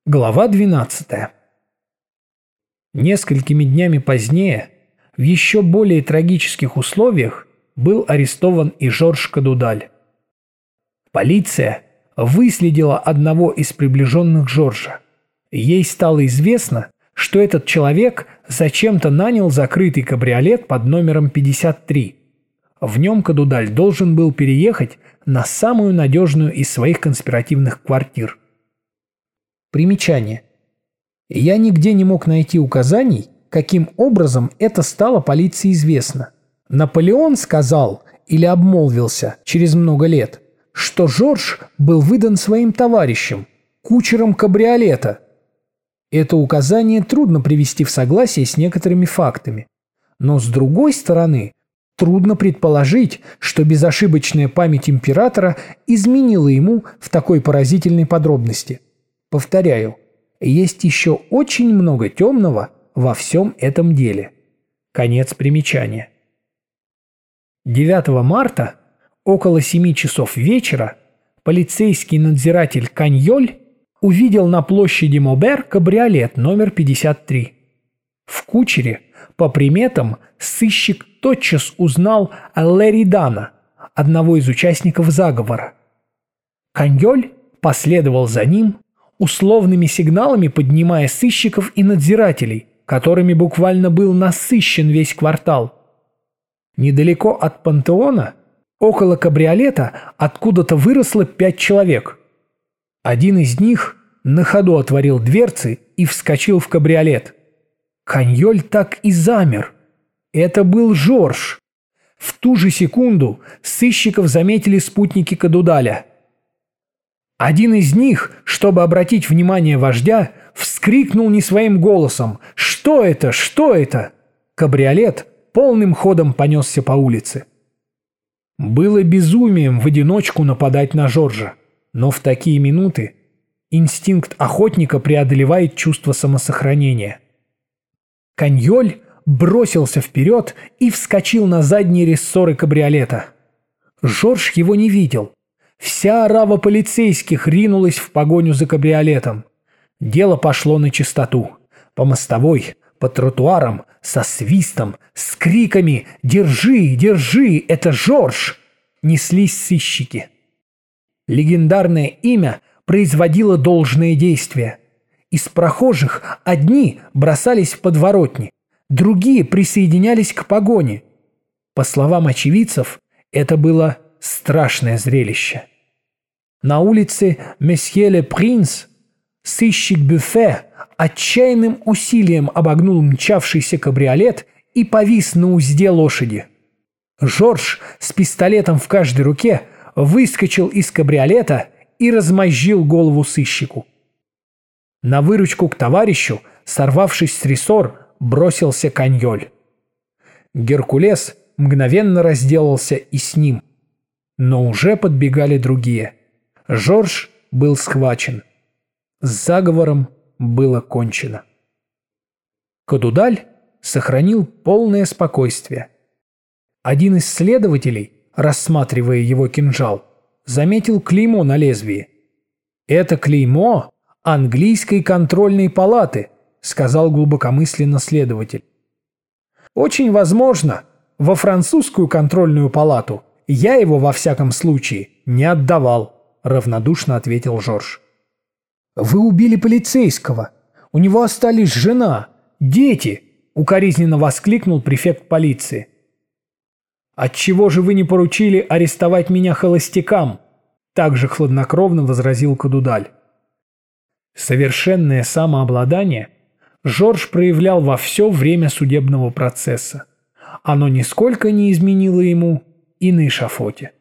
Глава 12. Несколькими днями позднее, в еще более трагических условиях, был арестован и Жорж Кадудаль. Полиция выследила одного из приближенных Жоржа. Ей стало известно, что этот человек зачем-то нанял закрытый кабриолет под номером 53. В нем Кадудаль должен был переехать на самую надежную из своих конспиративных квартир. Примечание. Я нигде не мог найти указаний, каким образом это стало полиции известно. Наполеон сказал или обмолвился через много лет, что Жорж был выдан своим товарищем, кучером кабриолета. Это указание трудно привести в согласие с некоторыми фактами. Но с другой стороны, трудно предположить, что безошибочная память императора изменила ему в такой поразительной подробности. Повторяю, есть еще очень много темного во всем этом деле. Конец примечания. 9 марта, около 7 часов вечера, полицейский надзиратель Каньоль увидел на площади Мобер кабриолет номер 53. В кучере, по приметам, сыщик тотчас узнал Леридана, одного из участников заговора. Каньоль последовал за ним, условными сигналами поднимая сыщиков и надзирателей, которыми буквально был насыщен весь квартал. Недалеко от Пантеона, около кабриолета, откуда-то выросло 5 человек. Один из них на ходу отворил дверцы и вскочил в кабриолет. Каньоль так и замер. Это был Жорж. В ту же секунду сыщиков заметили спутники Кадудаля. Один из них, чтобы обратить внимание вождя, вскрикнул не своим голосом: «Что это? Что это?» Кабриолет полным ходом понесся по улице. Было безумием в одиночку нападать на Жоржа, но в такие минуты инстинкт охотника преодолевает чувство самосохранения. Каньоль бросился вперед и вскочил на задние рессоры кабриолета. Жорж его не видел. Вся орава полицейских ринулась в погоню за кабриолетом. Дело пошло начистоту. По мостовой, по тротуарам, со свистом, с криками «Держи! Держи! Это Жорж!» неслись сыщики. Легендарное имя производило должное действие. Из прохожих одни бросались в подворотни, другие присоединялись к погоне. По словам очевидцев, это было страшное зрелище. На улице Месье-ле-Принц сыщик Бюфе отчаянным усилием обогнул мчавшийся кабриолет и повис на узде лошади. Жорж с пистолетом в каждой руке выскочил из кабриолета и размозжил голову сыщику. На выручку к товарищу, сорвавшись с рессор, бросился Каньоль. Геркулес мгновенно разделался и с ним. Но уже подбегали другие. Жорж был схвачен. С заговором было кончено. Кадудаль сохранил полное спокойствие. Один из следователей, рассматривая его кинжал, заметил клеймо на лезвии. «Это клеймо английской контрольной палаты», — сказал глубокомысленно следователь. «Очень возможно, во французскую контрольную палату я его во всяком случае не отдавал», — равнодушно ответил Жорж. «Вы убили полицейского. У него остались жена, дети», — укоризненно воскликнул префект полиции. «Отчего же вы не поручили арестовать меня холостякам?» — также хладнокровно возразил Кадудаль. Совершенное самообладание Жорж проявлял во все время судебного процесса. Оно нисколько не изменило ему и на эшафоте.